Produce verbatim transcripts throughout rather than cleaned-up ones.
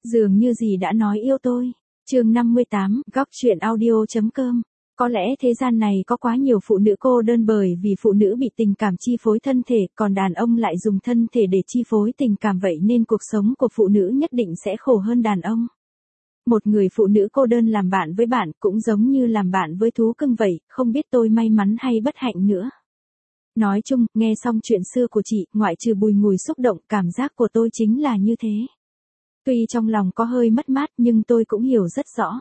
Dường như gì đã nói yêu tôi. Chương năm mươi tám, góc truyện audio.com. Có lẽ thế gian này có quá nhiều phụ nữ cô đơn bởi vì phụ nữ bị tình cảm chi phối thân thể, còn đàn ông lại dùng thân thể để chi phối tình cảm, vậy nên cuộc sống của phụ nữ nhất định sẽ khổ hơn đàn ông. Một người phụ nữ cô đơn làm bạn với bạn cũng giống như làm bạn với thú cưng vậy, không biết tôi may mắn hay bất hạnh nữa. Nói chung, nghe xong chuyện xưa của chị, ngoại trừ bùi ngùi xúc động, cảm giác của tôi chính là như thế. Tuy trong lòng có hơi mất mát nhưng tôi cũng hiểu rất rõ.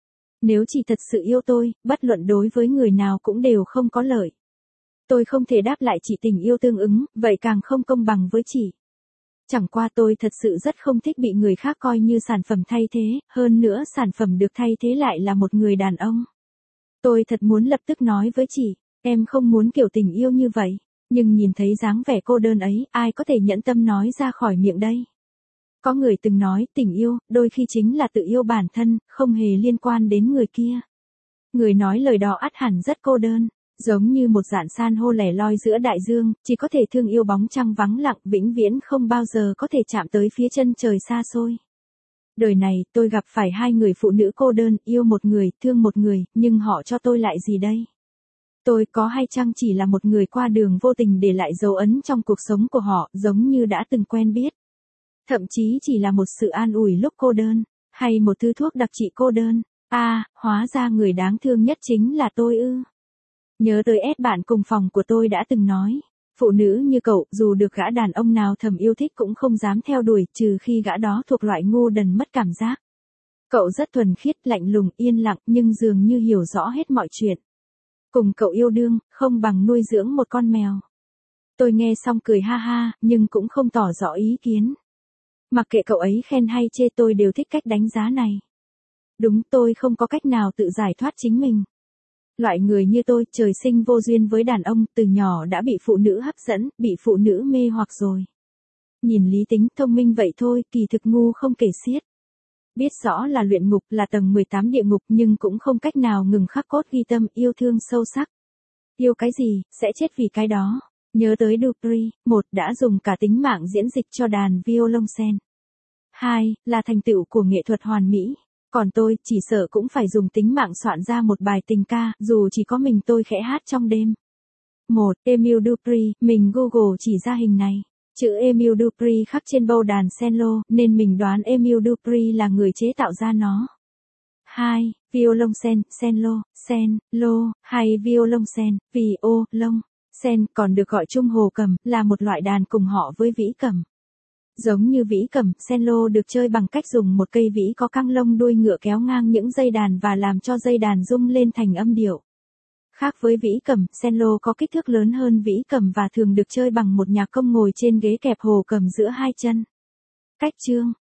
Nếu chị thật sự yêu tôi, bất luận đối với người nào cũng đều không có lợi. Tôi không thể đáp lại chị tình yêu tương ứng, vậy càng không công bằng với chị. Chẳng qua tôi thật sự rất không thích bị người khác coi như sản phẩm thay thế, hơn nữa sản phẩm được thay thế lại là một người đàn ông. Tôi thật muốn lập tức nói với chị, em không muốn kiểu tình yêu như vậy, nhưng nhìn thấy dáng vẻ cô đơn ấy, ai có thể nhẫn tâm nói ra khỏi miệng đây. Có người từng nói, tình yêu, đôi khi chính là tự yêu bản thân, không hề liên quan đến người kia. Người nói lời đó ắt hẳn rất cô đơn, giống như một dạn san hô lẻ loi giữa đại dương, chỉ có thể thương yêu bóng trăng vắng lặng, vĩnh viễn không bao giờ có thể chạm tới phía chân trời xa xôi. Đời này, tôi gặp phải hai người phụ nữ cô đơn, yêu một người, thương một người, nhưng họ cho tôi lại gì đây? Tôi có hay chăng chỉ là một người qua đường vô tình để lại dấu ấn trong cuộc sống của họ, giống như đã từng quen biết. Thậm chí chỉ là một sự an ủi lúc cô đơn, hay một thứ thuốc đặc trị cô đơn. À, hóa ra người đáng thương nhất chính là tôi ư. Nhớ tới ét bạn cùng phòng của tôi đã từng nói, phụ nữ như cậu, dù được gã đàn ông nào thầm yêu thích cũng không dám theo đuổi, trừ khi gã đó thuộc loại ngu đần mất cảm giác. Cậu rất thuần khiết, lạnh lùng, yên lặng, nhưng dường như hiểu rõ hết mọi chuyện. Cùng cậu yêu đương, không bằng nuôi dưỡng một con mèo. Tôi nghe xong cười ha ha, nhưng cũng không tỏ rõ ý kiến. Mặc kệ cậu ấy khen hay chê, tôi đều thích cách đánh giá này. Đúng, tôi không có cách nào tự giải thoát chính mình. Loại người như tôi, trời sinh vô duyên với đàn ông, từ nhỏ đã bị phụ nữ hấp dẫn, bị phụ nữ mê hoặc rồi. Nhìn lý tính, thông minh vậy thôi, kỳ thực ngu không kể xiết. Biết rõ là luyện ngục, là tầng mười tám địa ngục, nhưng cũng không cách nào ngừng khắc cốt ghi tâm, yêu thương sâu sắc. Yêu cái gì, sẽ chết vì cái đó. Nhớ tới Dupri, một đã dùng cả tính mạng diễn dịch cho đàn violoncel. Hai, là thành tựu của nghệ thuật hoàn mỹ. Còn tôi, chỉ sợ cũng phải dùng tính mạng soạn ra một bài tình ca, dù chỉ có mình tôi khẽ hát trong đêm. Một, Emile Dupri, mình Google chỉ ra hình này. Chữ Emile Dupri khắc trên bầu đàn cello, nên mình đoán Emile Dupri là người chế tạo ra nó. Hai, violoncel, cello, cello, hay violoncel, violon. Sen, còn được gọi chung hồ cầm, là một loại đàn cùng họ với vĩ cầm. Giống như vĩ cầm, cello được chơi bằng cách dùng một cây vĩ có căng lông đuôi ngựa kéo ngang những dây đàn và làm cho dây đàn rung lên thành âm điệu. Khác với vĩ cầm, cello có kích thước lớn hơn vĩ cầm và thường được chơi bằng một nhạc công ngồi trên ghế kẹp hồ cầm giữa hai chân. Cách chương,